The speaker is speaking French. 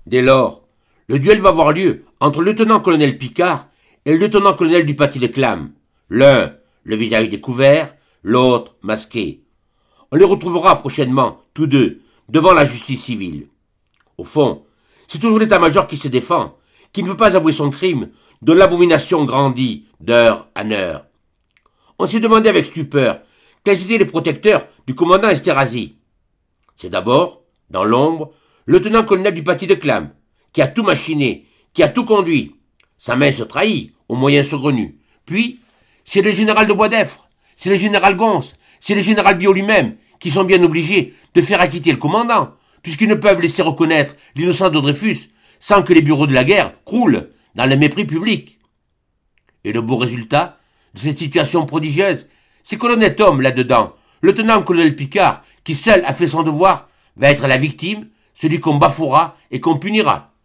Dès lors, le duel va avoir lieu entre le lieutenant-colonel Picard et le lieutenant-colonel du Paty de Clam. L'un, le visage découvert, l'autre, masqué. On les retrouvera prochainement, tous deux, devant la justice civile. Au fond, c'est toujours l'état-major qui se défend, qui ne veut pas avouer son crime, dont l'abomination grandit d'heure en heure. On s'est demandé avec stupeur quels étaient les protecteurs du commandant Esterhazy. C'est d'abord, dans l'ombre, le lieutenant-colonel du Paty de Clam, qui a tout machiné, qui a tout conduit. Sa main se trahit, aux moyens saugrenus. Puis, c'est le général de Boisdeffre, c'est le général Gons, c'est le général Biot lui-même, qui sont bien obligés de faire acquitter le commandant, puisqu'ils ne peuvent laisser reconnaître l'innocence de Dreyfus sans que les bureaux de la guerre croulent dans le mépris public. Et le beau résultat de cette situation prodigieuse, c'est que l'honnête homme là-dedans, le lieutenant-colonel Picard, qui seul a fait son devoir, va être la victime, celui qu'on bafouera et qu'on punira.